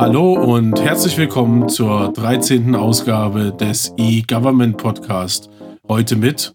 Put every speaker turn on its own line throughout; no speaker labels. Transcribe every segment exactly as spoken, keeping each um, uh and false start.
Hallo und herzlich willkommen zur dreizehnten Ausgabe des E-Government Podcast. Heute mit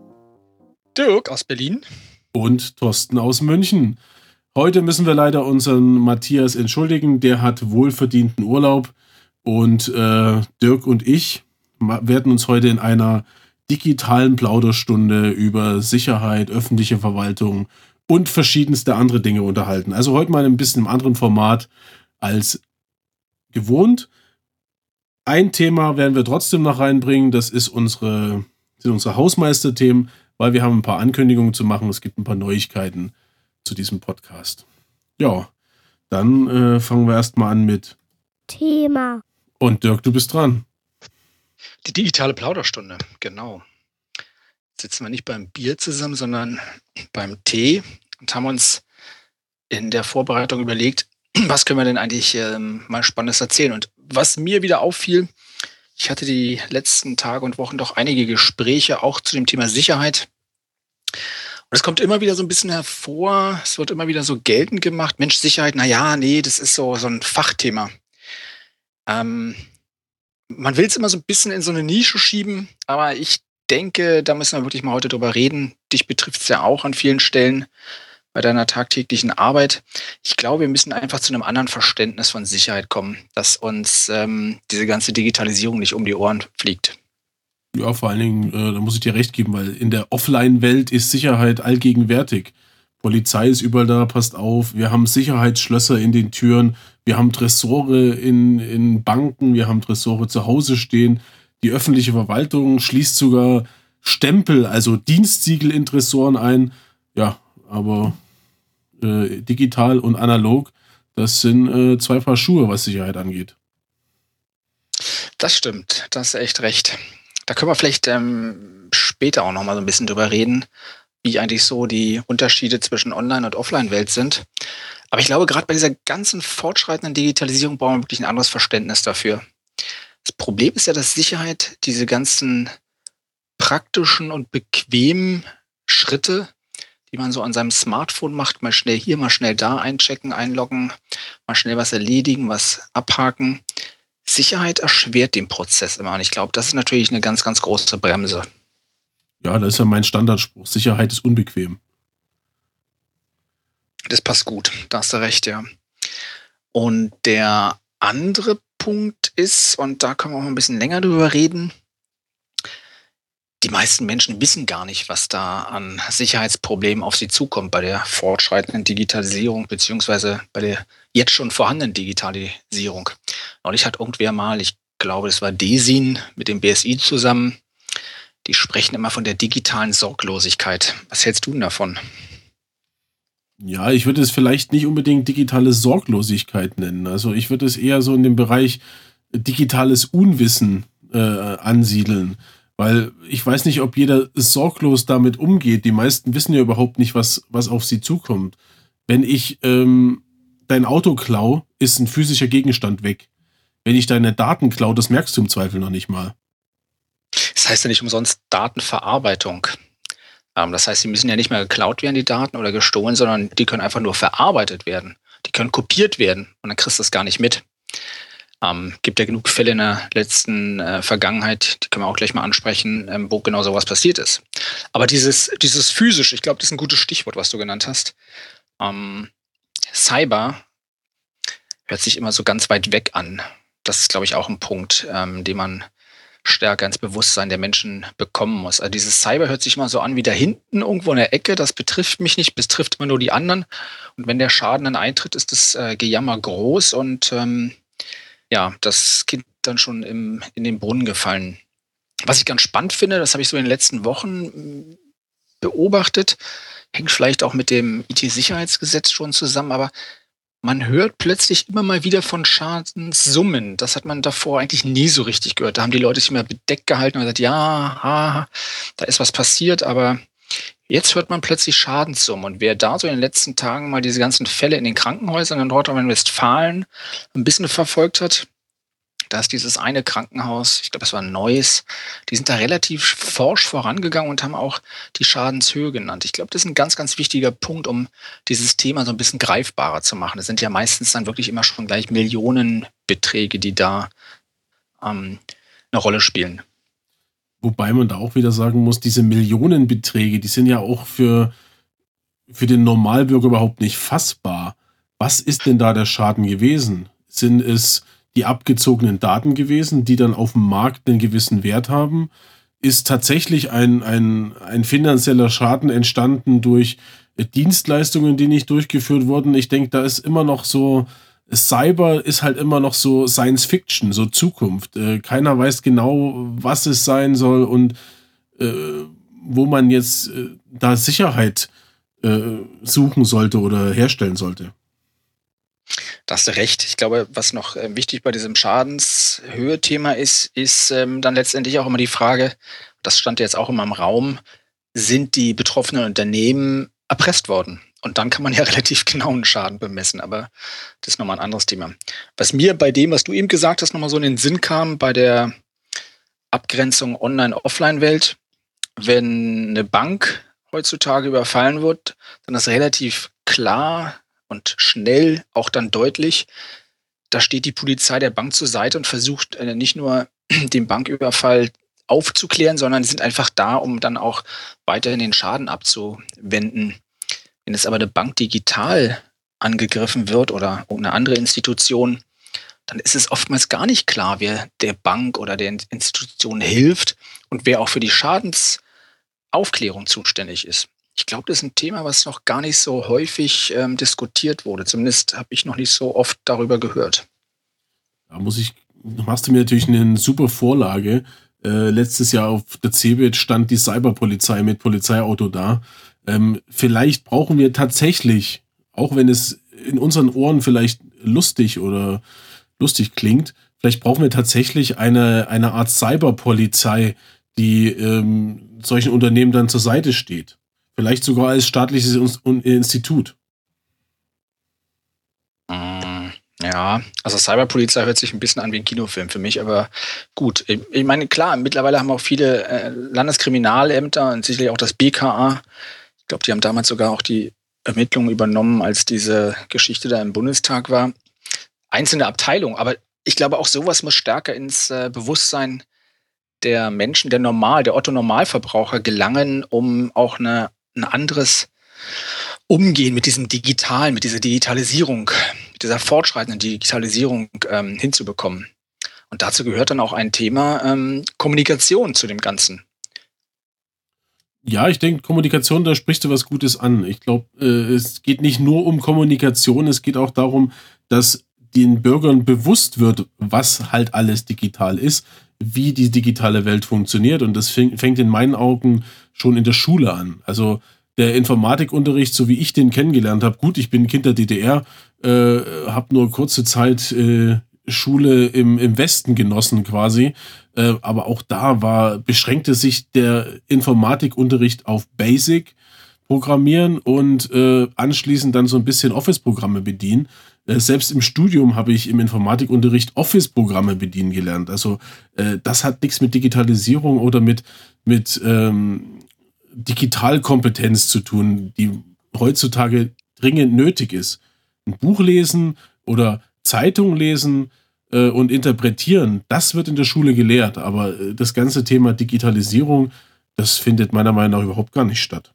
Dirk aus Berlin
und Thorsten aus München. Heute müssen wir leider unseren Matthias entschuldigen, der hat wohlverdienten Urlaub und äh, Dirk und ich werden uns heute in einer digitalen Plauderstunde über Sicherheit, öffentliche Verwaltung und verschiedenste andere Dinge unterhalten. Also heute mal ein bisschen im anderen Format als gewohnt. Ein Thema werden wir trotzdem noch reinbringen, das ist unsere, sind unsere Hausmeister-Themen, weil wir haben ein paar Ankündigungen zu machen, es gibt ein paar Neuigkeiten zu diesem Podcast. Ja, dann äh, fangen wir erstmal an mit
Thema.
Und Dirk, du bist dran.
Die digitale Plauderstunde, genau. Jetzt sitzen wir nicht beim Bier zusammen, sondern beim Tee und haben uns in der Vorbereitung überlegt, was können wir denn eigentlich ähm, mal Spannendes erzählen? Und was mir wieder auffiel, ich hatte die letzten Tage und Wochen doch einige Gespräche auch zu dem Thema Sicherheit. Und es kommt immer wieder so ein bisschen hervor, es wird immer wieder so geltend gemacht, Mensch, Sicherheit, naja, nee, das ist so, so ein Fachthema. Ähm, man will es immer so ein bisschen in so eine Nische schieben, aber ich denke, da müssen wir wirklich mal heute drüber reden. Dich betrifft es ja auch an vielen Stellen bei deiner tagtäglichen Arbeit. Ich glaube, wir müssen einfach zu einem anderen Verständnis von Sicherheit kommen, dass uns ähm, diese ganze Digitalisierung nicht um die Ohren fliegt.
Ja, vor allen Dingen, äh, da muss ich dir recht geben, weil in der Offline-Welt ist Sicherheit allgegenwärtig. Polizei ist überall da, passt auf. Wir haben Sicherheitsschlösser in den Türen. Wir haben Tresore in, in Banken. Wir haben Tresore zu Hause stehen. Die öffentliche Verwaltung schließt sogar Stempel, also Dienstsiegel in Tresoren ein. Ja, aber äh, digital und analog, das sind äh, zwei Paar Schuhe, was Sicherheit angeht.
Das stimmt, da hast du echt recht. Da können wir vielleicht ähm, später auch noch mal so ein bisschen drüber reden, wie eigentlich so die Unterschiede zwischen Online- und Offline-Welt sind. Aber ich glaube, gerade bei dieser ganzen fortschreitenden Digitalisierung brauchen wir wirklich ein anderes Verständnis dafür. Das Problem ist ja, dass Sicherheit diese ganzen praktischen und bequemen Schritte, die man so an seinem Smartphone macht, mal schnell hier, mal schnell da einchecken, einloggen, mal schnell was erledigen, was abhaken. Sicherheit erschwert den Prozess immer. Und ich glaube, das ist natürlich eine ganz, ganz große Bremse.
Ja, das ist ja mein Standardspruch. Sicherheit ist unbequem.
Das passt gut, da hast du recht, ja. Und der andere Punkt ist, und da können wir auch ein bisschen länger drüber reden, die meisten Menschen wissen gar nicht, was da an Sicherheitsproblemen auf sie zukommt bei der fortschreitenden Digitalisierung beziehungsweise bei der jetzt schon vorhandenen Digitalisierung. Neulich hat irgendwer mal, ich glaube, das war DESIN mit dem B S I zusammen, die sprechen immer von der digitalen Sorglosigkeit. Was hältst du denn davon?
Ja, ich würde es vielleicht nicht unbedingt digitale Sorglosigkeit nennen. Also ich würde es eher so in dem Bereich digitales Unwissen äh, ansiedeln. Weil ich weiß nicht, ob jeder sorglos damit umgeht. Die meisten wissen ja überhaupt nicht, was, was auf sie zukommt. Wenn ich ähm, dein Auto klau, ist ein physischer Gegenstand weg. Wenn ich deine Daten klau, das merkst du im Zweifel noch nicht mal.
Das heißt ja nicht umsonst Datenverarbeitung. Ähm, das heißt, sie müssen ja nicht mehr geklaut werden, die Daten, oder gestohlen, sondern die können einfach nur verarbeitet werden. Die können kopiert werden und dann kriegst du das gar nicht mit. Ähm, gibt ja genug Fälle in der letzten äh, Vergangenheit, die können wir auch gleich mal ansprechen, ähm, wo genau sowas passiert ist. Aber dieses, dieses physisch, ich glaube, das ist ein gutes Stichwort, was du genannt hast. Ähm, Cyber hört sich immer so ganz weit weg an. Das ist, glaube ich, auch ein Punkt, ähm, den man stärker ins Bewusstsein der Menschen bekommen muss. Also dieses Cyber hört sich immer so an wie da hinten irgendwo in der Ecke, das betrifft mich nicht, betrifft immer nur die anderen. Und wenn der Schaden dann eintritt, ist das äh, Gejammer groß und ähm, ja, das Kind dann schon im, in den Brunnen gefallen. Was ich ganz spannend finde, das habe ich so in den letzten Wochen beobachtet, hängt vielleicht auch mit dem I T-Sicherheitsgesetz schon zusammen, aber man hört plötzlich immer mal wieder von Schadenssummen. Das hat man davor eigentlich nie so richtig gehört. Da haben die Leute sich immer bedeckt gehalten und gesagt, ja, ha, da ist was passiert, aber jetzt hört man plötzlich Schadenssummen. Und wer da so in den letzten Tagen mal diese ganzen Fälle in den Krankenhäusern in Nordrhein-Westfalen ein bisschen verfolgt hat, Da ist dieses eine Krankenhaus, ich glaube, es war Neuss, die sind da relativ forsch vorangegangen und haben auch die Schadenshöhe genannt. Ich glaube, das ist ein ganz, ganz wichtiger Punkt, um dieses Thema so ein bisschen greifbarer zu machen. Das sind ja meistens dann wirklich immer schon gleich Millionenbeträge, die da ähm, eine Rolle spielen.
Wobei man da auch wieder sagen muss, diese Millionenbeträge, die sind ja auch für, für den Normalbürger überhaupt nicht fassbar. Was ist denn da der Schaden gewesen? Sind es die abgezogenen Daten gewesen, die dann auf dem Markt einen gewissen Wert haben? Ist tatsächlich ein, ein, ein finanzieller Schaden entstanden durch Dienstleistungen, die nicht durchgeführt wurden? Ich denke, da ist immer noch so, Cyber ist halt immer noch so Science Fiction, so Zukunft. Äh, keiner weiß genau, was es sein soll und äh, wo man jetzt äh, da Sicherheit äh, suchen sollte oder herstellen sollte.
Da hast du recht. Ich glaube, was noch äh, wichtig bei diesem Schadenshöhe-Thema ist, ist ähm, dann letztendlich auch immer die Frage, das stand jetzt auch immer im Raum, sind die betroffenen Unternehmen erpresst worden? Und dann kann man ja relativ genauen Schaden bemessen, aber das ist nochmal ein anderes Thema. Was mir bei dem, was du eben gesagt hast, nochmal so in den Sinn kam, bei der Abgrenzung Online-Offline-Welt, wenn eine Bank heutzutage überfallen wird, dann ist relativ klar und schnell, auch dann deutlich, da steht die Polizei der Bank zur Seite und versucht äh, nicht nur den Banküberfall aufzuklären, sondern sind einfach da, um dann auch weiterhin den Schaden abzuwenden. Wenn es aber eine Bank digital angegriffen wird oder eine andere Institution, dann ist es oftmals gar nicht klar, wer der Bank oder der Institution hilft und wer auch für die Schadensaufklärung zuständig ist. Ich glaube, das ist ein Thema, was noch gar nicht so häufig ähm, diskutiert wurde. Zumindest habe ich noch nicht so oft darüber gehört.
Da muss ich, machst du mir natürlich eine super Vorlage. Äh, letztes Jahr auf der CeBIT stand die Cyberpolizei mit Polizeiauto da. Ähm, vielleicht brauchen wir tatsächlich, auch wenn es in unseren Ohren vielleicht lustig oder lustig klingt, vielleicht brauchen wir tatsächlich eine, eine Art Cyberpolizei, die ähm, solchen Unternehmen dann zur Seite steht. Vielleicht sogar als staatliches Institut.
Ja, also Cyberpolizei hört sich ein bisschen an wie ein Kinofilm für mich, aber gut. Ich meine, klar, mittlerweile haben auch viele äh, Landeskriminalämter und sicherlich auch das B K A, ich glaube, die haben damals sogar auch die Ermittlungen übernommen, als diese Geschichte da im Bundestag war. Einzelne Abteilungen, aber ich glaube, auch sowas muss stärker ins äh, Bewusstsein der Menschen, der Normal, der Otto-Normalverbraucher gelangen, um auch eine, ein anderes Umgehen mit diesem Digitalen, mit dieser Digitalisierung, mit dieser fortschreitenden Digitalisierung ähm, hinzubekommen. Und dazu gehört dann auch ein Thema ähm, Kommunikation zu dem Ganzen.
Ja, ich denke, Kommunikation, da sprichst du was Gutes an. Ich glaube, äh, es geht nicht nur um Kommunikation, es geht auch darum, dass den Bürgern bewusst wird, was halt alles digital ist, wie die digitale Welt funktioniert. Und das fängt in meinen Augen schon in der Schule an. Also der Informatikunterricht, so wie ich den kennengelernt habe, gut, ich bin Kind der D D R, äh, habe nur kurze Zeit äh, Schule im, im Westen genossen quasi, äh, aber auch da war beschränkte sich der Informatikunterricht auf Basic Programmieren und äh, anschließend dann so ein bisschen Office-Programme bedienen. Äh, selbst im Studium habe ich im Informatikunterricht Office-Programme bedienen gelernt. Also äh, das hat nichts mit Digitalisierung oder mit, mit ähm, Digitalkompetenz zu tun, die heutzutage dringend nötig ist. Ein Buch lesen oder Zeitung lesen äh, und interpretieren, das wird in der Schule gelehrt, aber äh, das ganze Thema Digitalisierung, das findet meiner Meinung nach überhaupt gar nicht statt.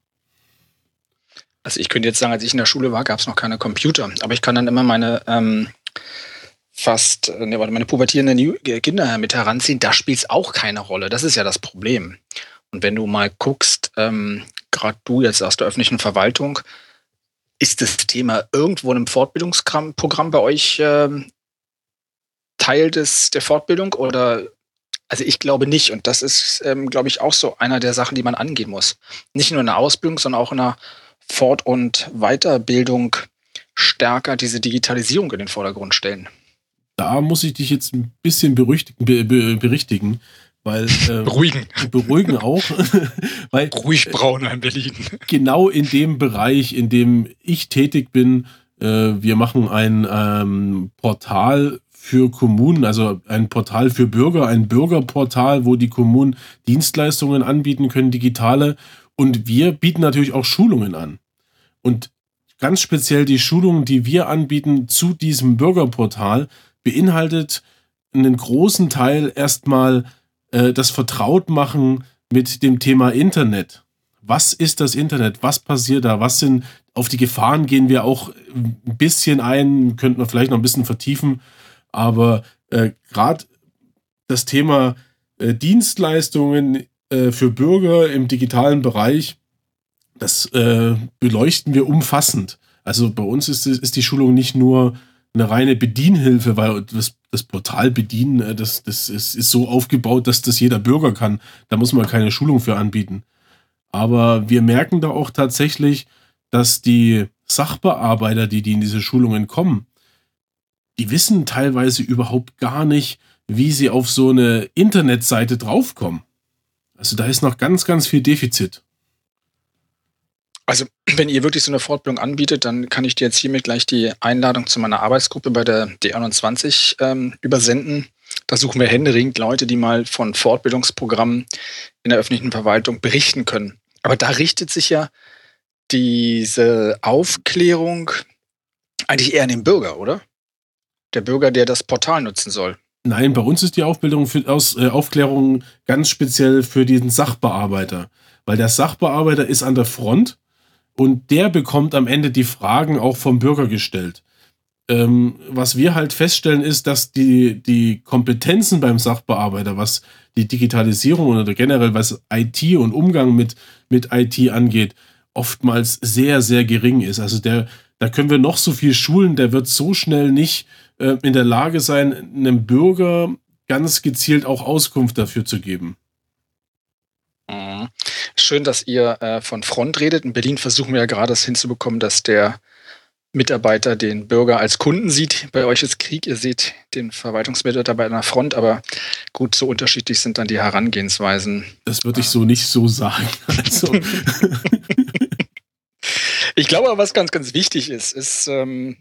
Also ich könnte jetzt sagen, als ich in der Schule war, gab es noch keine Computer, aber ich kann dann immer meine ähm, fast, ne, meine pubertierenden Kinder mit heranziehen, da spielt es auch keine Rolle. Das ist ja das Problem. Und wenn du mal guckst, ähm, gerade du jetzt aus der öffentlichen Verwaltung, ist das Thema irgendwo in einem Fortbildungsprogramm bei euch ähm, Teil des, der Fortbildung? Oder, also ich glaube nicht. Und das ist, ähm, glaube ich, auch so einer der Sachen, die man angehen muss. Nicht nur in der Ausbildung, sondern auch in der Fort- und Weiterbildung stärker diese Digitalisierung in den Vordergrund stellen.
Da muss ich dich jetzt ein bisschen berüchtigen, be, be, berichtigen. Weil, äh,
beruhigen.
Beruhigen auch. weil,
Ruhig braun in Berlin.
Genau in dem Bereich, in dem ich tätig bin, äh, wir machen ein ähm, Portal für Kommunen, also ein Portal für Bürger, ein Bürgerportal, wo die Kommunen Dienstleistungen anbieten können, digitale. Und wir bieten natürlich auch Schulungen an. Und ganz speziell die Schulungen, die wir anbieten zu diesem Bürgerportal, beinhaltet einen großen Teil erstmal äh, das Vertrautmachen mit dem Thema Internet. Was ist das Internet? Was passiert da? Was sind, auf die Gefahren gehen wir auch ein bisschen ein, könnten wir vielleicht noch ein bisschen vertiefen, aber äh, gerade das Thema äh, Dienstleistungen äh, für Bürger im digitalen Bereich, das äh, beleuchten wir umfassend. Also bei uns ist, ist die Schulung nicht nur eine reine Bedienhilfe, weil das, das Portal bedienen, das, das ist, ist so aufgebaut, dass das jeder Bürger kann. Da muss man keine Schulung für anbieten. Aber wir merken da auch tatsächlich, dass die Sachbearbeiter, die, die in diese Schulungen kommen, die wissen teilweise überhaupt gar nicht, wie sie auf so eine Internetseite draufkommen. Also da ist noch ganz, ganz viel Defizit.
Also, wenn ihr wirklich so eine Fortbildung anbietet, dann kann ich dir jetzt hiermit gleich die Einladung zu meiner Arbeitsgruppe bei der D einundzwanzig ähm, übersenden. Da suchen wir händeringend Leute, die mal von Fortbildungsprogrammen in der öffentlichen Verwaltung berichten können. Aber da richtet sich ja diese Aufklärung eigentlich eher an den Bürger, oder? Der Bürger, der das Portal nutzen soll.
Nein, bei uns ist die Aufbildung für, aus, äh, Aufklärung ganz speziell für diesen Sachbearbeiter. Weil der Sachbearbeiter ist an der Front und der bekommt am Ende die Fragen auch vom Bürger gestellt. Ähm, was wir halt feststellen ist, dass die, die Kompetenzen beim Sachbearbeiter, was die Digitalisierung oder generell was I T und Umgang mit, mit I T angeht, oftmals sehr, sehr gering ist. Also der, da können wir noch so viel schulen, der wird so schnell nicht äh, in der Lage sein, einem Bürger ganz gezielt auch Auskunft dafür zu geben.
Mhm. Schön, dass ihr äh, von Front redet. In Berlin versuchen wir ja gerade es hinzubekommen, dass der Mitarbeiter den Bürger als Kunden sieht. Bei euch ist Krieg, ihr seht den Verwaltungsmitarbeiter an der Front, aber gut, so unterschiedlich sind dann die Herangehensweisen.
Das würde ich so nicht so sagen. Also.
Ich glaube aber, was ganz, ganz wichtig ist, ist, ähm,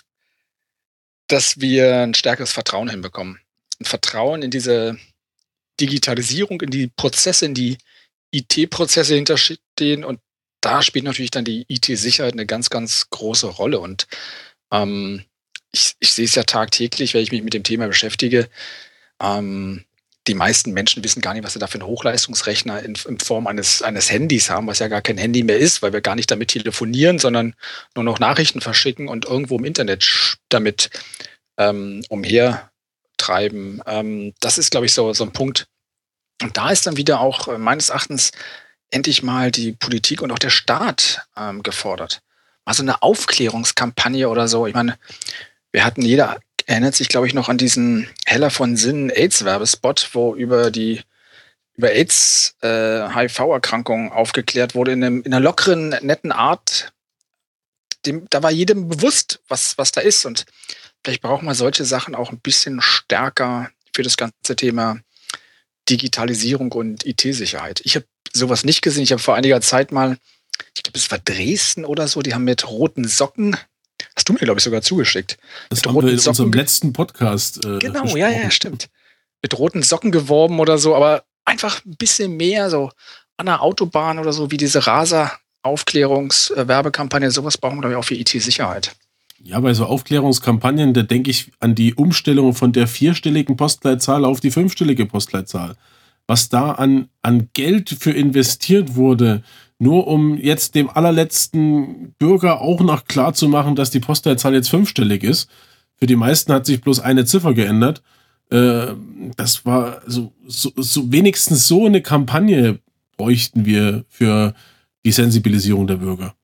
dass wir ein stärkeres Vertrauen hinbekommen. Ein Vertrauen in diese Digitalisierung, in die Prozesse, in die I T-Prozesse hinterstehen, und da spielt natürlich dann die I T-Sicherheit eine ganz, ganz große Rolle. Und ähm, ich, ich sehe es ja tagtäglich, wenn ich mich mit dem Thema beschäftige. Ähm, die meisten Menschen wissen gar nicht, was sie da für einen Hochleistungsrechner in, in Form eines, eines Handys haben, was ja gar kein Handy mehr ist, weil wir gar nicht damit telefonieren, sondern nur noch Nachrichten verschicken und irgendwo im Internet sch- damit ähm, umhertreiben. Ähm, das ist, glaube ich, so, so ein Punkt. Und da ist dann wieder auch äh, meines Erachtens endlich mal die Politik und auch der Staat ähm, gefordert. Mal so eine Aufklärungskampagne oder so. Ich meine, wir hatten, jeder erinnert sich, glaube ich, noch an diesen Heller von Sinnen AIDS-Werbespot, wo über die über AIDS, äh, H I V-Erkrankungen aufgeklärt wurde in, einem, in einer lockeren, netten Art. Dem, da war jedem bewusst, was, was da ist. Und vielleicht brauchen wir solche Sachen auch ein bisschen stärker für das ganze Thema Digitalisierung und I T-Sicherheit. Ich habe sowas nicht gesehen. Ich habe vor einiger Zeit mal, ich glaube, es war Dresden oder so, die haben mit roten Socken, hast du mir, glaube ich, sogar zugeschickt.
Das
mit
haben
roten
wir in
Socken
unserem
ge-
letzten Podcast äh,
Genau,
besprochen.
ja, ja, stimmt. Mit roten Socken geworben oder so, aber einfach ein bisschen mehr so an der Autobahn oder so, wie diese Rasa-Aufklärungs-Werbekampagne. Sowas brauchen wir, glaube ich, auch für I T-Sicherheit.
Ja, bei so Aufklärungskampagnen, da denke ich an die Umstellung von der vierstelligen Postleitzahl auf die fünfstellige Postleitzahl. Was da an, an Geld für investiert wurde, nur um jetzt dem allerletzten Bürger auch noch klar zu machen, dass die Postleitzahl jetzt fünfstellig ist. Für die meisten hat sich bloß eine Ziffer geändert. Äh, das war so, so, so wenigstens so eine Kampagne bräuchten wir für die Sensibilisierung der Bürger.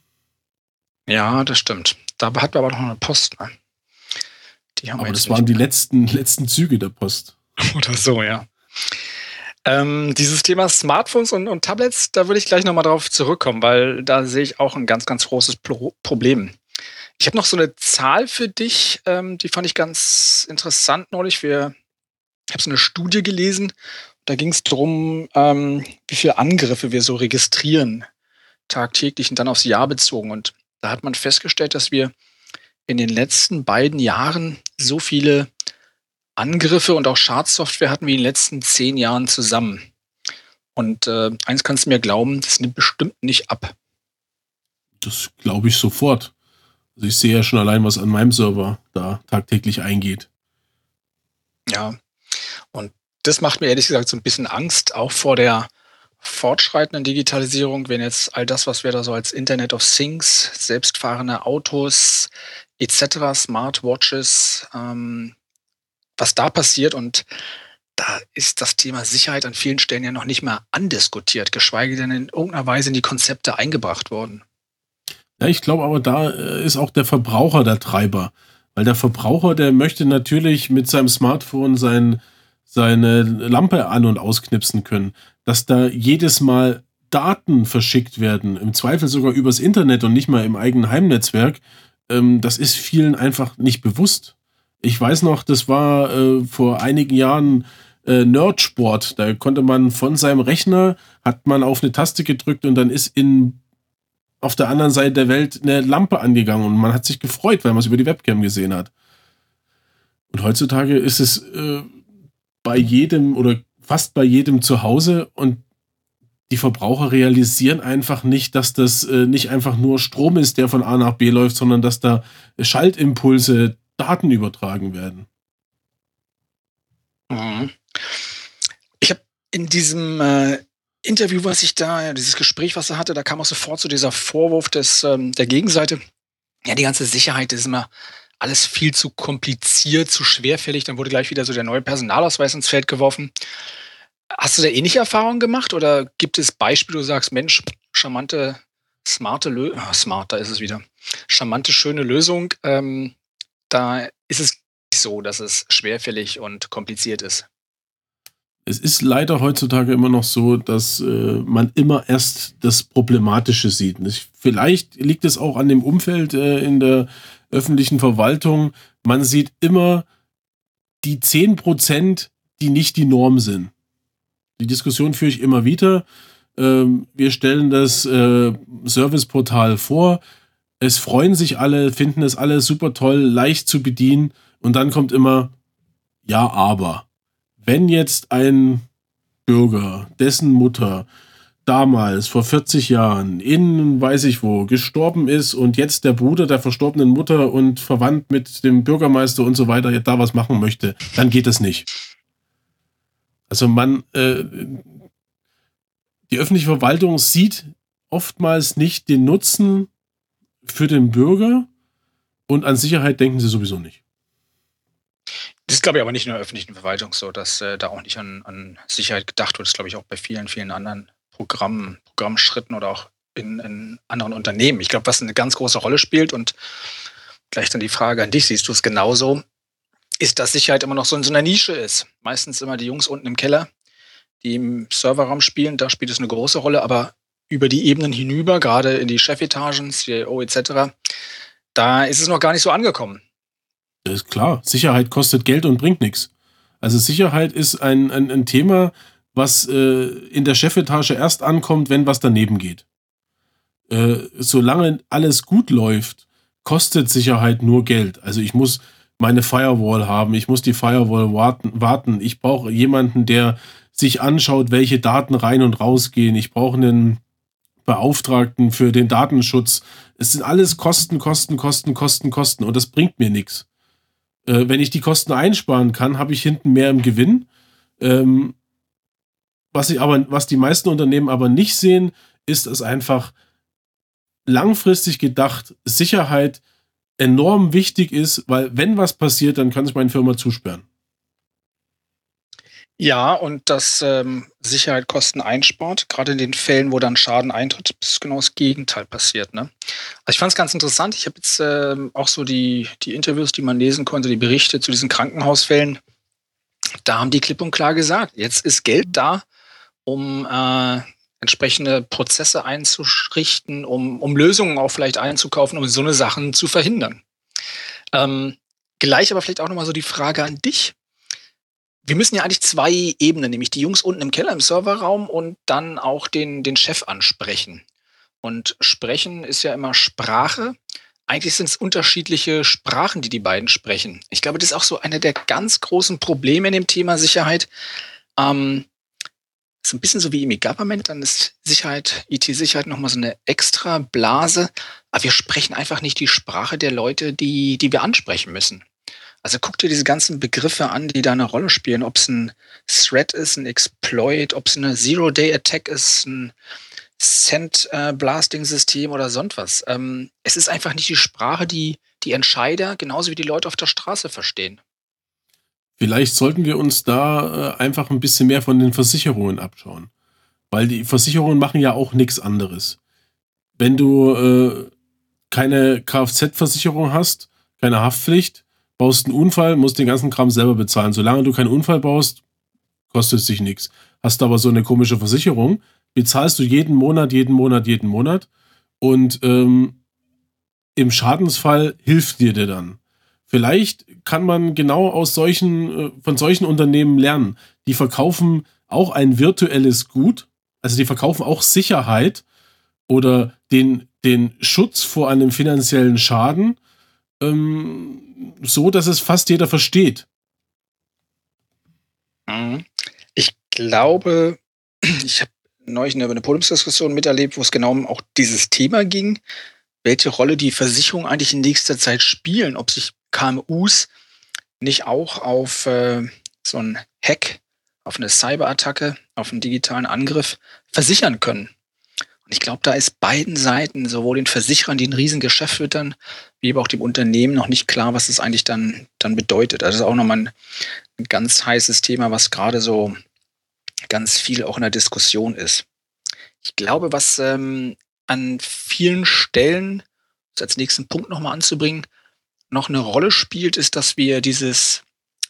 Ja, das stimmt. Da hatten wir aber noch eine Post. Ne? Die haben wir
Aber
jetzt
das waren
nicht
die
mehr.
letzten, letzten Züge der Post.
Oder so, ja. Ähm, dieses Thema Smartphones und, und Tablets, da will ich gleich nochmal drauf zurückkommen, weil da sehe ich auch ein ganz, ganz großes Pro- Problem. Ich habe noch so eine Zahl für dich, ähm, die fand ich ganz interessant neulich. Wir, ich habe so eine Studie gelesen, da ging es darum, ähm, wie viele Angriffe wir so registrieren, tagtäglich und dann aufs Jahr bezogen. Und da hat man festgestellt, dass wir in den letzten beiden Jahren so viele Angriffe und auch Schadsoftware hatten wir in den letzten zehn Jahren zusammen. Und äh, eins kannst du mir glauben, das nimmt bestimmt nicht ab.
Das glaube ich sofort. Also ich sehe ja schon allein, was an meinem Server da tagtäglich eingeht.
Ja, und das macht mir ehrlich gesagt so ein bisschen Angst, auch vor der fortschreitenden Digitalisierung, wenn jetzt all das, was wir da so als Internet of Things, selbstfahrende Autos et cetera, Smartwatches, ähm, was da passiert. Und da ist das Thema Sicherheit an vielen Stellen ja noch nicht mal andiskutiert, geschweige denn in irgendeiner Weise in die Konzepte eingebracht worden.
Ja, ich glaube aber, da äh, ist auch der Verbraucher der Treiber. Weil der Verbraucher, der möchte natürlich mit seinem Smartphone sein, seine Lampe an- und ausknipsen können. Dass da jedes Mal Daten verschickt werden, im Zweifel sogar übers Internet und nicht mal im eigenen Heimnetzwerk, ähm, das ist vielen einfach nicht bewusst. Ich weiß noch, das war äh, vor einigen Jahren äh, Nerdsport. Da konnte man von seinem Rechner, hat man auf eine Taste gedrückt und dann ist in auf der anderen Seite der Welt eine Lampe angegangen und man hat sich gefreut, weil man es über die Webcam gesehen hat. Und heutzutage ist es äh, bei jedem oder fast bei jedem zu Hause und die Verbraucher realisieren einfach nicht, dass das äh, nicht einfach nur Strom ist, der von A nach B läuft, sondern dass da Schaltimpulse, Daten übertragen werden.
Mhm. Ich habe in diesem äh, Interview, was ich da, ja, dieses Gespräch, was er hatte, da kam auch sofort so dieser Vorwurf des, ähm, der Gegenseite. Ja, die ganze Sicherheit, das ist immer alles viel zu kompliziert, zu schwerfällig. Dann wurde gleich wieder so der neue Personalausweis ins Feld geworfen. Hast du da ähnliche Erfahrungen gemacht oder gibt es Beispiele, wo du sagst, Mensch, charmante, smarte Lösung, ah, smart, da ist es wieder, charmante, schöne Lösung, ähm, da ist es nicht so, dass es schwerfällig und kompliziert ist.
Es ist leider heutzutage immer noch so, dass äh, man immer erst das Problematische sieht. Nicht? Vielleicht liegt es auch an dem Umfeld äh, in der öffentlichen Verwaltung. Man sieht immer die zehn Prozent, die nicht die Norm sind. Die Diskussion führe ich immer wieder. Ähm, wir stellen das äh, Serviceportal vor. Es freuen sich alle, finden es alle super toll, leicht zu bedienen. Und dann kommt immer, ja, aber. Wenn jetzt ein Bürger, dessen Mutter damals vor vierzig Jahren in weiß ich wo gestorben ist und jetzt der Bruder der verstorbenen Mutter und verwandt mit dem Bürgermeister und so weiter da was machen möchte, dann geht das nicht. Also man, äh, die öffentliche Verwaltung sieht oftmals nicht den Nutzen für den Bürger und an Sicherheit denken sie sowieso nicht.
Das ist, glaube ich, aber nicht in der öffentlichen Verwaltung so, dass äh, da auch nicht an, an Sicherheit gedacht wird. Das ist, glaube ich, auch bei vielen, vielen anderen Programmen, Programmschritten oder auch in, in anderen Unternehmen. Ich glaube, was eine ganz große Rolle spielt und gleich dann die Frage an dich, siehst du es genauso, ist, dass Sicherheit immer noch so in so einer Nische ist. Meistens immer die Jungs unten im Keller, die im Serverraum spielen, da spielt es eine große Rolle, aber über die Ebenen hinüber, gerade in die Chefetagen, C I O et cetera, da ist es noch gar nicht so angekommen.
Das ist klar, Sicherheit kostet Geld und bringt nichts. Also Sicherheit ist ein, ein, ein Thema, was äh, in der Chefetage erst ankommt, wenn was daneben geht. Äh, solange alles gut läuft, kostet Sicherheit nur Geld. Also ich muss meine Firewall haben, ich muss die Firewall warten, warten. Ich brauche jemanden, der sich anschaut, welche Daten rein und rausgehen. Ich brauche einen Beauftragten für den Datenschutz. Es sind alles Kosten, Kosten, Kosten, Kosten, Kosten und das bringt mir nichts. Äh, wenn ich die Kosten einsparen kann, habe ich hinten mehr im Gewinn. Ähm, was ich aber, was die meisten Unternehmen aber nicht sehen, ist es einfach langfristig gedacht, Sicherheit enorm wichtig ist, weil wenn was passiert, dann kann sich meine Firma zusperren.
Ja, und dass ähm, Sicherheit Kosten einspart, gerade in den Fällen, wo dann Schaden eintritt, ist genau das Gegenteil passiert. Ne? Also ich fand es ganz interessant. Ich habe jetzt ähm, auch so die, die Interviews, die man lesen konnte, die Berichte zu diesen Krankenhausfällen. Da haben die klipp und klar gesagt, jetzt ist Geld da, um äh, entsprechende Prozesse einzurichten, um, um Lösungen auch vielleicht einzukaufen, um so eine Sachen zu verhindern. Ähm, gleich aber vielleicht auch nochmal so die Frage an dich. Wir müssen ja eigentlich zwei Ebenen, nämlich die Jungs unten im Keller im Serverraum und dann auch den, den Chef ansprechen. Und sprechen ist ja immer Sprache. eigentlich sind es unterschiedliche Sprachen, die die beiden sprechen. Ich glaube, das ist auch so einer der ganz großen Probleme in dem Thema Sicherheit. Ähm, so ein bisschen so wie im E-Government, dann ist Sicherheit, I T-Sicherheit nochmal so eine extra Blase. Aber wir sprechen einfach nicht die Sprache der Leute, die, die wir ansprechen müssen. Also guck dir diese ganzen Begriffe an, die da eine Rolle spielen. Ob es ein Threat ist, ein Exploit, ob es eine Zero-Day-Attack ist, ein Sand-Blasting-System oder sonst was. Ähm, es ist einfach nicht die Sprache, die die Entscheider genauso wie die Leute auf der Straße verstehen.
Vielleicht sollten wir uns da äh, einfach ein bisschen mehr von den Versicherungen abschauen. Weil die Versicherungen machen ja auch nichts anderes. Wenn du äh, keine Kfz-Versicherung hast, keine Haftpflicht, baust einen Unfall, musst den ganzen Kram selber bezahlen. Solange du keinen Unfall baust, kostet es dich nichts. Hast aber so eine komische Versicherung, bezahlst du jeden Monat, jeden Monat, jeden Monat und ähm, im Schadensfall hilft dir der dann. Vielleicht kann man genau aus solchen, äh, von solchen Unternehmen lernen. Die verkaufen auch ein virtuelles Gut, also die verkaufen auch Sicherheit oder den, den Schutz vor einem finanziellen Schaden, ähm, so dass es fast jeder versteht.
Mhm. Ich glaube, ich habe neulich eine, eine Podiumsdiskussion miterlebt, wo es genau um auch dieses Thema ging, welche Rolle die Versicherungen eigentlich in nächster Zeit spielen, ob sich K M Us nicht auch auf äh, so einen Hack, auf eine Cyberattacke, auf einen digitalen Angriff versichern können. Und ich glaube, da ist beiden Seiten, sowohl den Versicherern, die ein Riesengeschäft füttern, wie aber auch dem Unternehmen noch nicht klar, was das eigentlich dann, dann bedeutet. Also das ist auch nochmal ein, ein ganz heißes Thema, was gerade so ganz viel auch in der Diskussion ist. Ich glaube, was ähm, an vielen Stellen, das als nächsten Punkt nochmal anzubringen, noch eine Rolle spielt, ist, dass wir dieses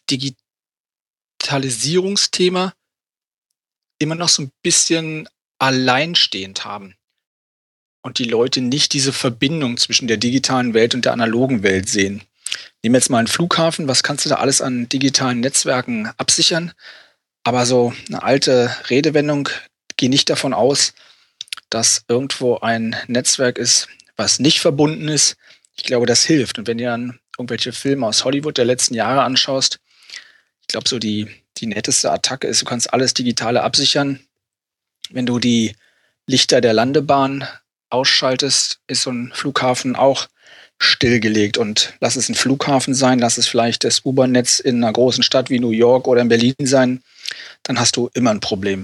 Digitalisierungsthema immer noch so ein bisschen alleinstehend haben und die Leute nicht diese Verbindung zwischen der digitalen Welt und der analogen Welt sehen. Nehmen wir jetzt mal einen Flughafen, was kannst du da alles an digitalen Netzwerken absichern? Aber so eine alte Redewendung, geh nicht davon aus, dass irgendwo ein Netzwerk ist, was nicht verbunden ist. Ich glaube, das hilft. Und wenn du dann irgendwelche Filme aus Hollywood der letzten Jahre anschaust, ich glaube, so die, die netteste Attacke ist, du kannst alles Digitale absichern. Wenn du die Lichter der Landebahn ausschaltest, ist so ein Flughafen auch stillgelegt. Und lass es ein Flughafen sein, lass es vielleicht das U-Bahn-Netz in einer großen Stadt wie New York oder in Berlin sein, dann hast du immer ein Problem.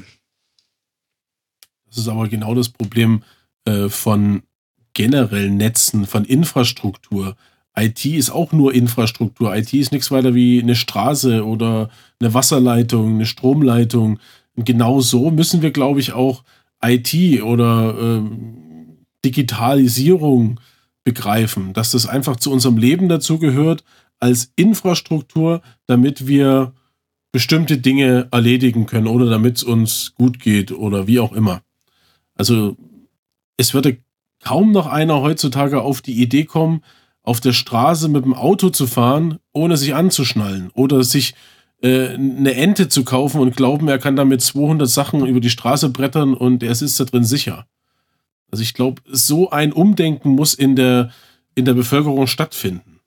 Das ist aber genau das Problem äh, von generellen Netzen, von Infrastruktur. I T ist auch nur Infrastruktur. I T ist nichts weiter wie eine Straße oder eine Wasserleitung, eine Stromleitung. Und genau so müssen wir, glaube ich, auch I T oder ähm, Digitalisierung begreifen, dass das einfach zu unserem Leben dazugehört als Infrastruktur, damit wir bestimmte Dinge erledigen können oder damit es uns gut geht oder wie auch immer. Also es würde kaum noch einer heutzutage auf die Idee kommen, auf der Straße mit dem Auto zu fahren, ohne sich anzuschnallen oder sich äh, eine Ente zu kaufen und glauben, er kann damit zweihundert Sachen über die Straße brettern und er ist da drin sicher. Also ich glaube, so ein Umdenken muss in der, in der Bevölkerung stattfinden.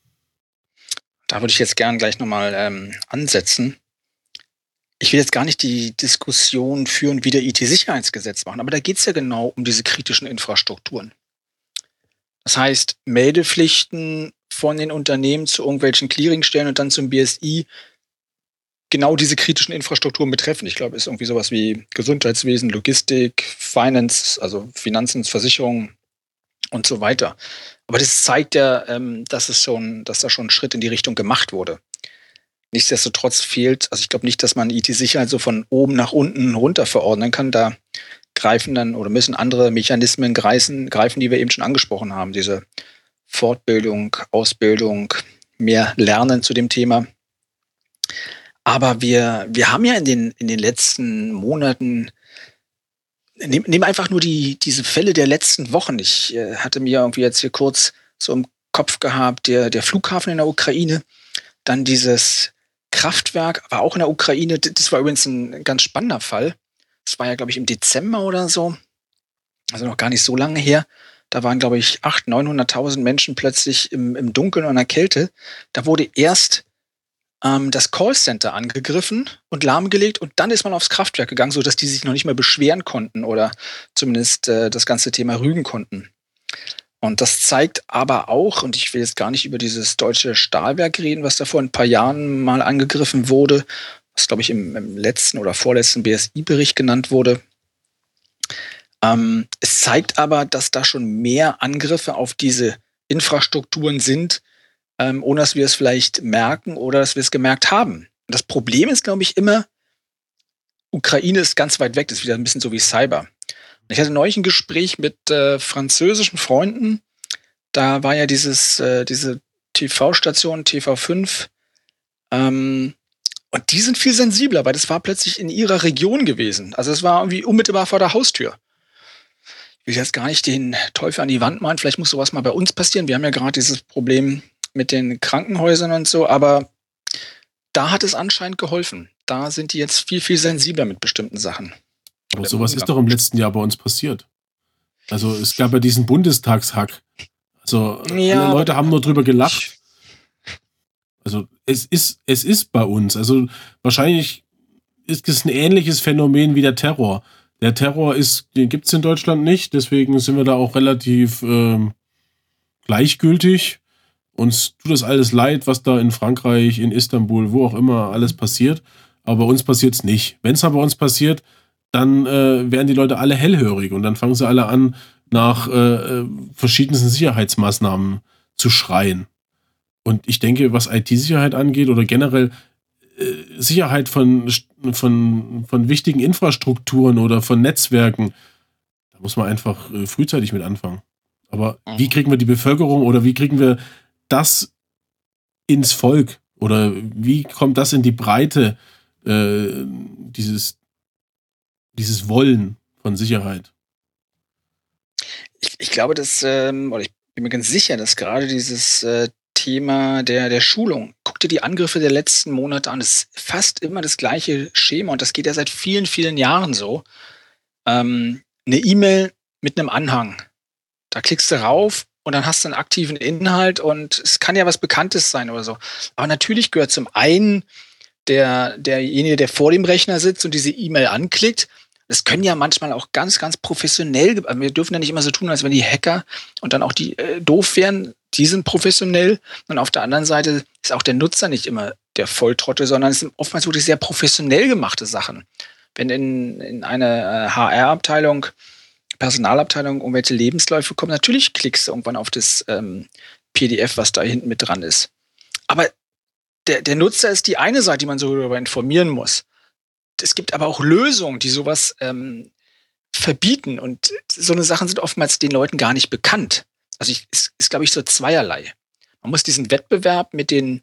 Da würde ich jetzt gern gleich nochmal ähm, ansetzen. Ich will jetzt gar nicht die Diskussion führen, wie der I T-Sicherheitsgesetz machen, aber da geht es ja genau um diese kritischen Infrastrukturen. Das heißt, Meldepflichten von den Unternehmen zu irgendwelchen Clearingstellen und dann zum B S I genau diese kritischen Infrastrukturen betreffen. Ich glaube, es ist irgendwie sowas wie Gesundheitswesen, Logistik, Finance, also Finanzen, Versicherungen und so weiter. Aber das zeigt ja, ähm, dass es schon, dass da schon ein Schritt in die Richtung gemacht wurde. Nichtsdestotrotz fehlt, also ich glaube nicht, dass man I T-Sicherheit so von oben nach unten runter verordnen kann. Da greifen dann oder müssen andere Mechanismen greifen, greifen, die wir eben schon angesprochen haben. Diese Fortbildung, Ausbildung, mehr Lernen zu dem Thema. Aber wir, wir haben ja in den, in den letzten Monaten, nehmen nehm einfach nur die, diese Fälle der letzten Wochen. Ich äh, hatte mir irgendwie jetzt hier kurz so im Kopf gehabt, der, der Flughafen in der Ukraine, dann dieses Kraftwerk, aber auch in der Ukraine. Das war übrigens ein ganz spannender Fall. Das war ja, glaube ich, im Dezember oder so, also noch gar nicht so lange her. Da waren, glaube ich, achthunderttausend, neunhunderttausend Menschen plötzlich im, im Dunkeln und in der Kälte. Da wurde erst ähm, das Callcenter angegriffen und lahmgelegt und dann ist man aufs Kraftwerk gegangen, sodass die sich noch nicht mehr beschweren konnten oder zumindest äh, das ganze Thema rügen konnten. Und das zeigt aber auch, und ich will jetzt gar nicht über dieses deutsche Stahlwerk reden, was da vor ein paar Jahren mal angegriffen wurde, was, glaube ich, im, im letzten oder vorletzten B S I-Bericht genannt wurde. Ähm, es zeigt aber, dass da schon mehr Angriffe auf diese Infrastrukturen sind, ähm, ohne dass wir es vielleicht merken oder dass wir es gemerkt haben. Und das Problem ist, glaube ich, immer, Ukraine ist ganz weit weg, das ist wieder ein bisschen so wie Cyber. Ich hatte neulich ein Gespräch mit äh, französischen Freunden. Da war ja dieses, äh, diese T V-Station T V fünf. Ähm, und die sind viel sensibler, weil das war plötzlich in ihrer Region gewesen. Also es war irgendwie unmittelbar vor der Haustür. Ich will jetzt gar nicht den Teufel an die Wand malen. Vielleicht muss sowas mal bei uns passieren. Wir haben ja gerade dieses Problem mit den Krankenhäusern und so. Aber da hat es anscheinend geholfen. Da sind die jetzt viel, viel sensibler mit bestimmten Sachen.
Aber sowas ist doch im letzten Jahr bei uns passiert. Also es gab ja diesen Bundestagshack. Also
Ja,
alle Leute haben nur drüber gelacht. Also es ist, es ist bei uns. Also wahrscheinlich ist es ein ähnliches Phänomen wie der Terror. Der Terror ist, den gibt es in Deutschland nicht, deswegen sind wir da auch relativ ähm, gleichgültig. Uns tut das alles leid, was da in Frankreich, in Istanbul, wo auch immer alles passiert. Aber bei uns passiert es nicht. Wenn es aber bei uns passiert, dann äh, werden die Leute alle hellhörig und dann fangen sie alle an, nach äh, verschiedensten Sicherheitsmaßnahmen zu schreien. Und ich denke, was I T-Sicherheit angeht oder generell äh, Sicherheit von, von, von wichtigen Infrastrukturen oder von Netzwerken, da muss man einfach äh, frühzeitig mit anfangen. Aber mhm. wie kriegen wir die Bevölkerung oder wie kriegen wir das ins Volk oder wie kommt das in die Breite, äh, dieses dieses Wollen von Sicherheit?
Ich, ich glaube, dass, ähm, oder ich bin mir ganz sicher, dass gerade dieses äh, Thema der, der Schulung, guck dir die Angriffe der letzten Monate an, das ist fast immer das gleiche Schema und das geht ja seit vielen, vielen Jahren so. Ähm, eine E-Mail mit einem Anhang. Da klickst du rauf und dann hast du einen aktiven Inhalt und es kann ja was Bekanntes sein oder so. Aber natürlich gehört zum einen der, derjenige, der vor dem Rechner sitzt und diese E-Mail anklickt. Das können ja manchmal auch ganz, ganz professionell, wir dürfen ja nicht immer so tun, als wenn die Hacker und dann auch die äh, doof wären, die sind professionell. Und auf der anderen Seite ist auch der Nutzer nicht immer der Volltrottel, sondern es sind oftmals wirklich sehr professionell gemachte Sachen. Wenn in, in eine äh, H R-Abteilung, Personalabteilung irgendwelche Lebensläufe kommen, natürlich klickst du irgendwann auf das ähm, P D F, was da hinten mit dran ist. Aber der, der Nutzer ist die eine Seite, die man so darüber informieren muss. Es gibt aber auch Lösungen, die sowas ähm, verbieten. Und so eine Sachen sind oftmals den Leuten gar nicht bekannt. Also ich, es ist, glaube ich, so zweierlei. Man muss diesen Wettbewerb mit den,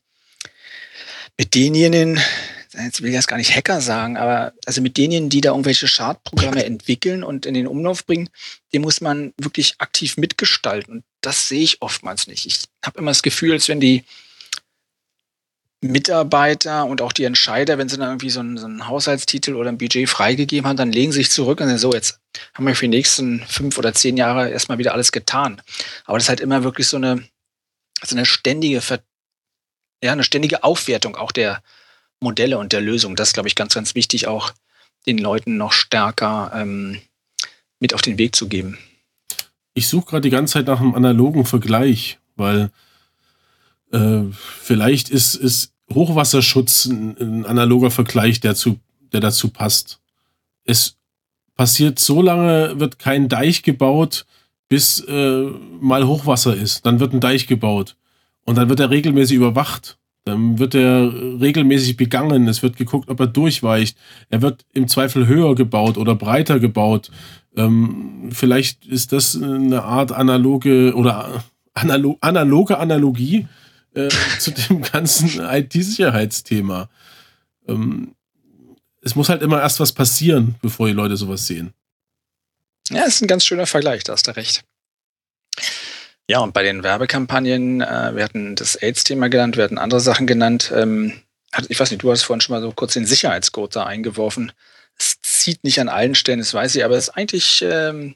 mit denjenigen, jetzt will ich das gar nicht Hacker sagen, aber also mit denjenigen, die da irgendwelche Schadprogramme entwickeln und in den Umlauf bringen, den muss man wirklich aktiv mitgestalten. Und das sehe ich oftmals nicht. Ich habe immer das Gefühl, als wenn die Mitarbeiter und auch die Entscheider, wenn sie dann irgendwie so einen, so einen Haushaltstitel oder ein Budget freigegeben haben, dann legen sie sich zurück und sagen, so, jetzt haben wir für die nächsten fünf oder zehn Jahre erstmal wieder alles getan. Aber das ist halt immer wirklich so eine, so eine ständige, Ver ja, eine ständige Aufwertung auch der Modelle und der Lösung. Das ist, glaube ich, ganz, ganz wichtig, auch den Leuten noch stärker ähm, mit auf den Weg zu geben.
Ich suche gerade die ganze Zeit nach einem analogen Vergleich, weil äh, vielleicht ist, ist Hochwasserschutz ein, ein analoger Vergleich, der, zu, der dazu passt. Es passiert so lange, wird kein Deich gebaut, bis äh, mal Hochwasser ist. Dann wird ein Deich gebaut und dann wird er regelmäßig überwacht. Dann wird er regelmäßig begangen. Es wird geguckt, ob er durchweicht. Er wird im Zweifel höher gebaut oder breiter gebaut. Ähm, vielleicht ist das eine Art analoge oder analo analoge Analogie äh, zu dem ganzen I T-Sicherheitsthema. Ähm, es muss halt immer erst was passieren, bevor die Leute sowas sehen.
Ja, das ist ein ganz schöner Vergleich, da hast du recht. Ja, und bei den Werbekampagnen, äh, wir hatten das AIDS-Thema genannt, wir hatten andere Sachen genannt. Ähm, ich weiß nicht, du hast vorhin schon mal so kurz den Sicherheitscode da eingeworfen. Es zieht nicht an allen Stellen, das weiß ich, aber es ist eigentlich, ähm,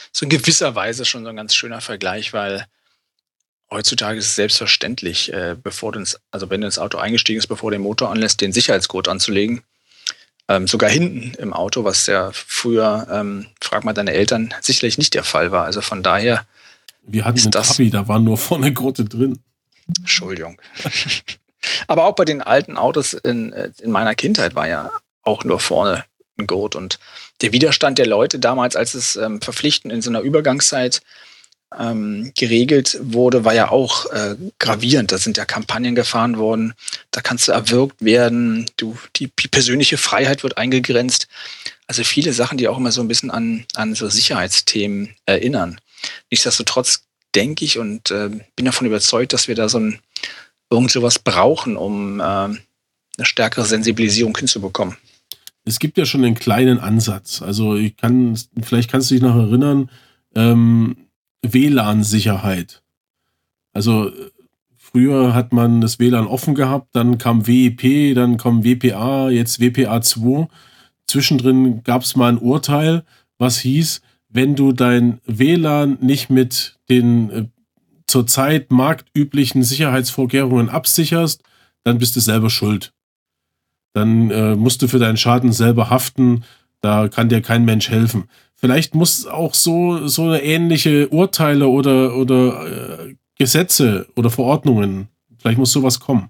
so in gewisser Weise schon so ein ganz schöner Vergleich, weil heutzutage ist es selbstverständlich, äh, bevor du ins, also wenn du ins Auto eingestiegen bist, bevor du den Motor anlässt, den Sicherheitsgurt anzulegen. Ähm, sogar hinten im Auto, was ja früher, ähm, frag mal deine Eltern, sicherlich nicht der Fall war. Also von daher.
Wir hatten einen Trabi, da waren nur vorne Gurte drin.
Entschuldigung. Aber auch bei den alten Autos in, in meiner Kindheit war ja auch nur vorne ein Gurt. Und der Widerstand der Leute damals, als es ähm, verpflichtend in so einer Übergangszeit ähm, geregelt wurde, war ja auch äh, gravierend. Da sind ja Kampagnen gefahren worden. Da kannst du erwürgt werden. Du, die persönliche Freiheit wird eingegrenzt. Also viele Sachen, die auch immer so ein bisschen an, an so Sicherheitsthemen erinnern. Nichtsdestotrotz denke ich und äh, bin davon überzeugt, dass wir da so ein irgend sowas brauchen, um äh, eine stärkere Sensibilisierung hinzubekommen.
Es gibt ja schon einen kleinen Ansatz. Also ich kann, vielleicht kannst du dich noch erinnern, ähm, W L A N-Sicherheit. Also früher hat man das W L A N offen gehabt, dann kam W E P, dann kam W P A, jetzt W P A zwei. Zwischendrin gab es mal ein Urteil, was hieß, wenn du dein W L A N nicht mit den äh, zurzeit marktüblichen Sicherheitsvorkehrungen absicherst, dann bist du selber schuld. Dann äh, musst du für deinen Schaden selber haften, da kann dir kein Mensch helfen. Vielleicht muss auch so, so eine ähnliche Urteile oder, oder äh, Gesetze oder Verordnungen, vielleicht muss sowas kommen.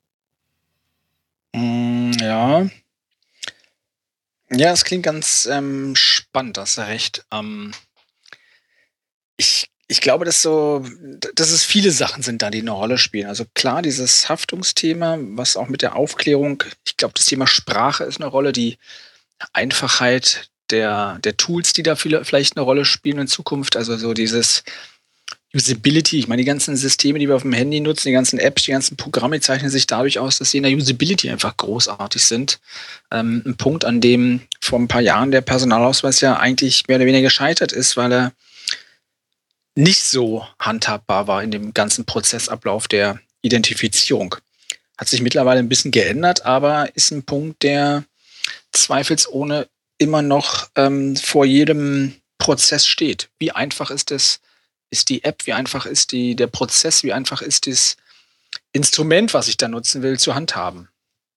Mm, ja. Ja, es klingt ganz ähm, spannend, hast du recht. Ähm, ich, ich glaube, dass so, dass es viele Sachen sind da, die eine Rolle spielen. Also klar, dieses Haftungsthema, was auch mit der Aufklärung, ich glaube, das Thema Sprache ist eine Rolle, die Einfachheit der, der Tools, die da viele, vielleicht eine Rolle spielen in Zukunft. Also so dieses Usability, ich meine, die ganzen Systeme, die wir auf dem Handy nutzen, die ganzen Apps, die ganzen Programme, die zeichnen sich dadurch aus, dass sie in der Usability einfach großartig sind. Ähm, ein Punkt, an dem vor ein paar Jahren der Personalausweis ja eigentlich mehr oder weniger gescheitert ist, weil er nicht so handhabbar war in dem ganzen Prozessablauf der Identifizierung. Hat sich mittlerweile ein bisschen geändert, aber ist ein Punkt, der zweifelsohne immer noch ähm, vor jedem Prozess steht. Wie einfach ist es, ist die App, wie einfach ist die, der Prozess, wie einfach ist das Instrument, was ich da nutzen will, zu handhaben?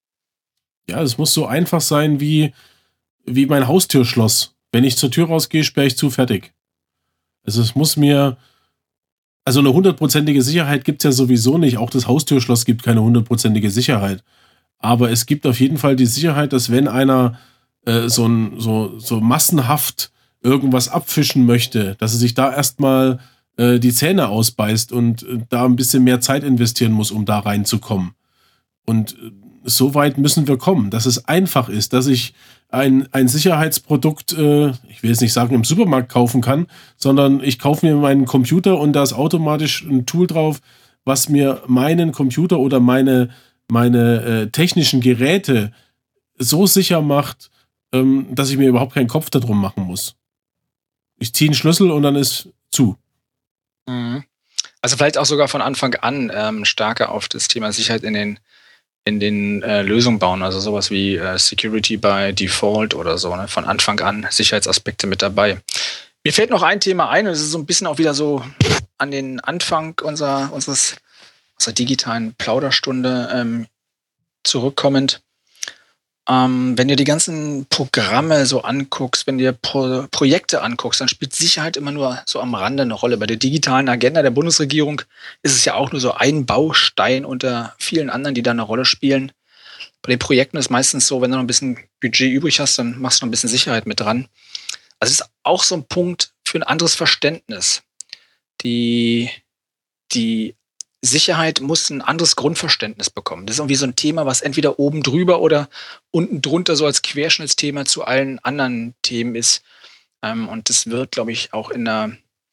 Ja, es muss so einfach sein wie, wie mein Haustürschloss. Wenn ich zur Tür rausgehe, sperre ich zu, fertig. Also es muss mir, also eine hundertprozentige Sicherheit gibt es ja sowieso nicht. Auch das Haustürschloss gibt keine hundertprozentige Sicherheit. Aber es gibt auf jeden Fall die Sicherheit, dass wenn einer äh, so, ein, so, so massenhaft irgendwas abfischen möchte, dass er sich da erstmal äh, die Zähne ausbeißt und äh, da ein bisschen mehr Zeit investieren muss, um da reinzukommen. Und äh, so weit müssen wir kommen, dass es einfach ist, dass ich ein, ein Sicherheitsprodukt, äh, ich will jetzt nicht sagen, im Supermarkt kaufen kann, sondern ich kaufe mir meinen Computer und da ist automatisch ein Tool drauf, was mir meinen Computer oder meine, meine äh, technischen Geräte so sicher macht, ähm, dass ich mir überhaupt keinen Kopf darum machen muss. Ich ziehe einen Schlüssel und dann ist zu.
Mhm. Also vielleicht auch sogar von Anfang an ähm, stärker auf das Thema Sicherheit in den in den äh, Lösungen bauen, also sowas wie äh, Security by Default oder so, ne? Von Anfang an Sicherheitsaspekte mit dabei. Mir fällt noch ein Thema ein, und es ist so ein bisschen auch wieder so an den Anfang unserer, unseres, unserer digitalen Plauderstunde ähm, zurückkommend. Ähm, wenn du die ganzen Programme so anguckst, wenn du dir Pro- Projekte anguckst, dann spielt Sicherheit immer nur so am Rande eine Rolle. Bei der digitalen Agenda der Bundesregierung ist es ja auch nur so ein Baustein unter vielen anderen, die da eine Rolle spielen. Bei den Projekten ist es meistens so, wenn du noch ein bisschen Budget übrig hast, dann machst du noch ein bisschen Sicherheit mit dran. Also es ist auch so ein Punkt für ein anderes Verständnis. Die, die Sicherheit muss ein anderes Grundverständnis bekommen. Das ist irgendwie so ein Thema, was entweder oben drüber oder unten drunter so als Querschnittsthema zu allen anderen Themen ist. Ähm, und das wird, glaube ich, auch in der,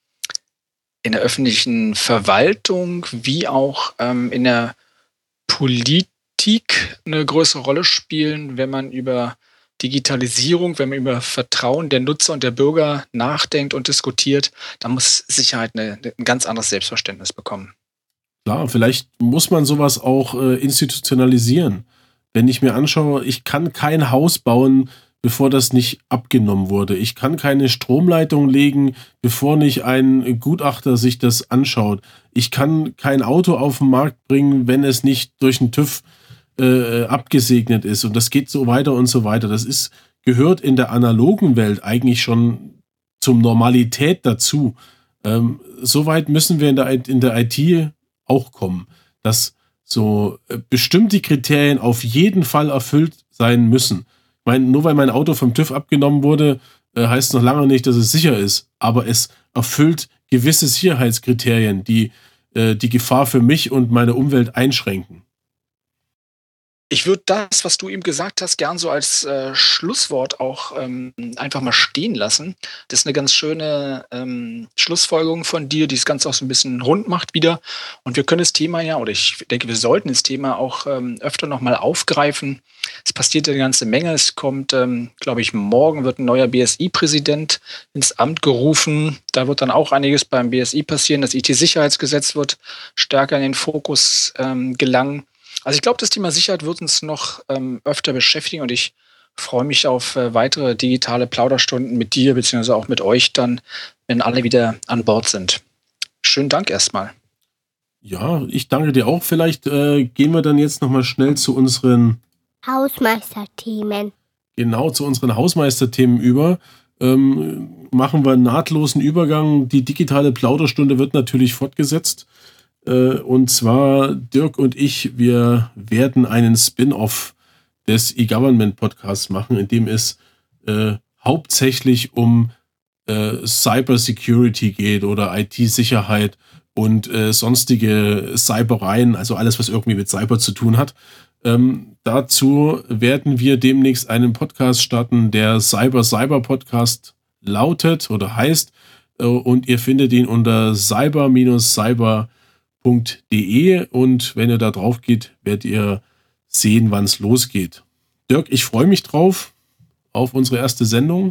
in der öffentlichen Verwaltung wie auch ähm, in der Politik eine größere Rolle spielen, wenn man über Digitalisierung, wenn man über Vertrauen der Nutzer und der Bürger nachdenkt und diskutiert, dann muss Sicherheit eine, ein ganz anderes Selbstverständnis bekommen.
Klar, vielleicht muss man sowas auch äh, institutionalisieren. Wenn ich mir anschaue, ich kann kein Haus bauen bevor das nicht abgenommen wurde. Ich kann keine Stromleitung legen, bevor nicht ein Gutachter sich das anschaut. Ich kann kein Auto auf den Markt bringen, wenn es nicht durch den TÜV äh, abgesegnet ist. Und das geht so weiter und so weiter. Das ist, gehört in der analogen Welt eigentlich schon zum Normalität dazu. Ähm, Soweit müssen wir in der, in der I T auch kommen, dass so äh, bestimmte Kriterien auf jeden Fall erfüllt sein müssen. Ich meine, nur weil mein Auto vom TÜV abgenommen wurde, äh, heißt noch lange nicht, dass es sicher ist. Aber es erfüllt gewisse Sicherheitskriterien, die äh, die Gefahr für mich und meine Umwelt einschränken.
Ich würde das, was du eben gesagt hast, gern so als äh, Schlusswort auch ähm, einfach mal stehen lassen. Das ist eine ganz schöne ähm, Schlussfolgerung von dir, die das Ganze auch so ein bisschen rund macht wieder. Und wir können das Thema ja, oder ich denke, wir sollten das Thema auch ähm, öfter nochmal aufgreifen. Es passiert eine ganze Menge. Es kommt, ähm, glaube ich, morgen wird ein neuer B S I-Präsident ins Amt gerufen. Da wird dann auch einiges beim B S I passieren. Das I T-Sicherheitsgesetz wird stärker in den Fokus ähm, gelangen. Also ich glaube, das Thema Sicherheit wird uns noch ähm, öfter beschäftigen und ich freue mich auf äh, weitere digitale Plauderstunden mit dir beziehungsweise auch mit euch dann, wenn alle wieder an Bord sind. Schönen Dank erstmal.
Ja, ich danke dir auch. Vielleicht äh, gehen wir dann jetzt nochmal schnell zu unseren
Hausmeisterthemen.
Genau, zu unseren Hausmeisterthemen über. Ähm, machen wir einen nahtlosen Übergang. Die digitale Plauderstunde wird natürlich fortgesetzt. Und zwar Dirk und ich, wir werden einen Spin-off des E-Government-Podcasts machen, in dem es äh, hauptsächlich um äh, Cybersecurity geht oder I T-Sicherheit und äh, sonstige Cybereien, also alles, was irgendwie mit Cyber zu tun hat. Ähm, dazu werden wir demnächst einen Podcast starten, der Cyber-Cyber-Podcast lautet oder heißt. Äh, und ihr findet ihn unter cyber-cyber punkt de und wenn ihr da drauf geht, werdet ihr sehen, wann es losgeht. Dirk, ich freue mich drauf, auf unsere erste Sendung.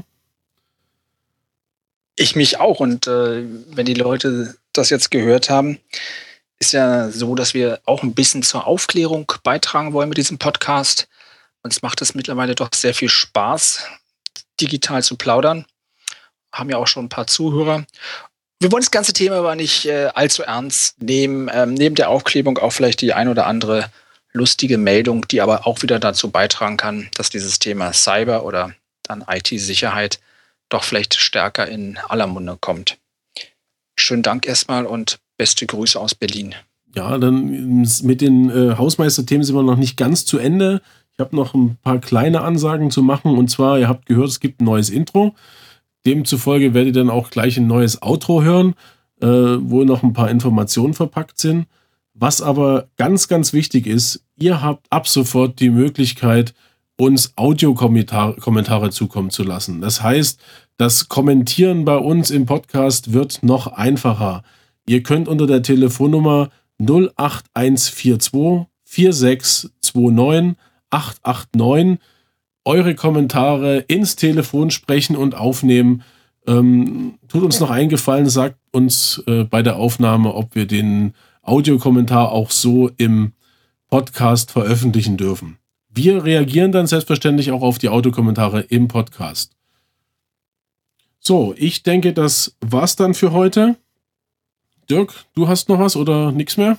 Ich mich auch und äh, wenn die Leute das jetzt gehört haben, ist ja so, dass wir auch ein bisschen zur Aufklärung beitragen wollen mit diesem Podcast. Uns macht es mittlerweile doch sehr viel Spaß, digital zu plaudern. Haben ja auch schon ein paar Zuhörer. Wir wollen das ganze Thema aber nicht äh, allzu ernst nehmen. Ähm, neben der Aufklärung auch vielleicht die ein oder andere lustige Meldung, die aber auch wieder dazu beitragen kann, dass dieses Thema Cyber oder dann I T-Sicherheit doch vielleicht stärker in aller Munde kommt. Schönen Dank erstmal und beste Grüße aus Berlin.
Ja, dann mit den äh, Hausmeisterthemen sind wir noch nicht ganz zu Ende. Ich habe noch ein paar kleine Ansagen zu machen. Und zwar, ihr habt gehört, es gibt ein neues Intro. Demzufolge werdet ihr dann auch gleich ein neues Outro hören, äh, wo noch ein paar Informationen verpackt sind. Was aber ganz, ganz wichtig ist, ihr habt ab sofort die Möglichkeit, uns Audiokommentare zukommen zu lassen. Das heißt, das Kommentieren bei uns im Podcast wird noch einfacher. Ihr könnt unter der Telefonnummer null acht eins vier zwei vier sechs zwei neun acht acht neun eure Kommentare ins Telefon sprechen und aufnehmen. Ähm, tut uns noch einen Gefallen, sagt uns äh, bei der Aufnahme, ob wir den Audiokommentar auch so im Podcast veröffentlichen dürfen. Wir reagieren dann selbstverständlich auch auf die Audiokommentare im Podcast. So, ich denke, das war's dann für heute. Dirk, du hast noch was oder nichts mehr?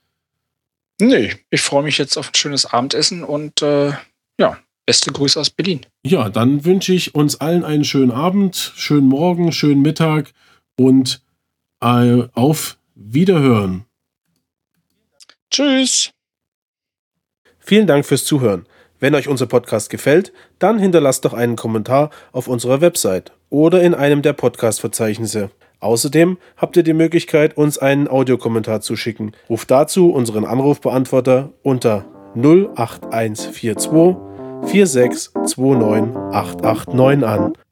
Nee, ich freue mich jetzt auf ein schönes Abendessen und äh, ja, beste Grüße aus Berlin.
Ja, dann wünsche ich uns allen einen schönen Abend, schönen Morgen, schönen Mittag und äh, auf Wiederhören.
Tschüss.
Vielen Dank fürs Zuhören. Wenn euch unser Podcast gefällt, dann hinterlasst doch einen Kommentar auf unserer Website oder in einem der Podcast-Verzeichnisse. Außerdem habt ihr die Möglichkeit, uns einen Audiokommentar zu schicken. Ruft dazu unseren Anrufbeantworter unter null acht eins vier zwei vier sechs zwei neun acht acht neun an.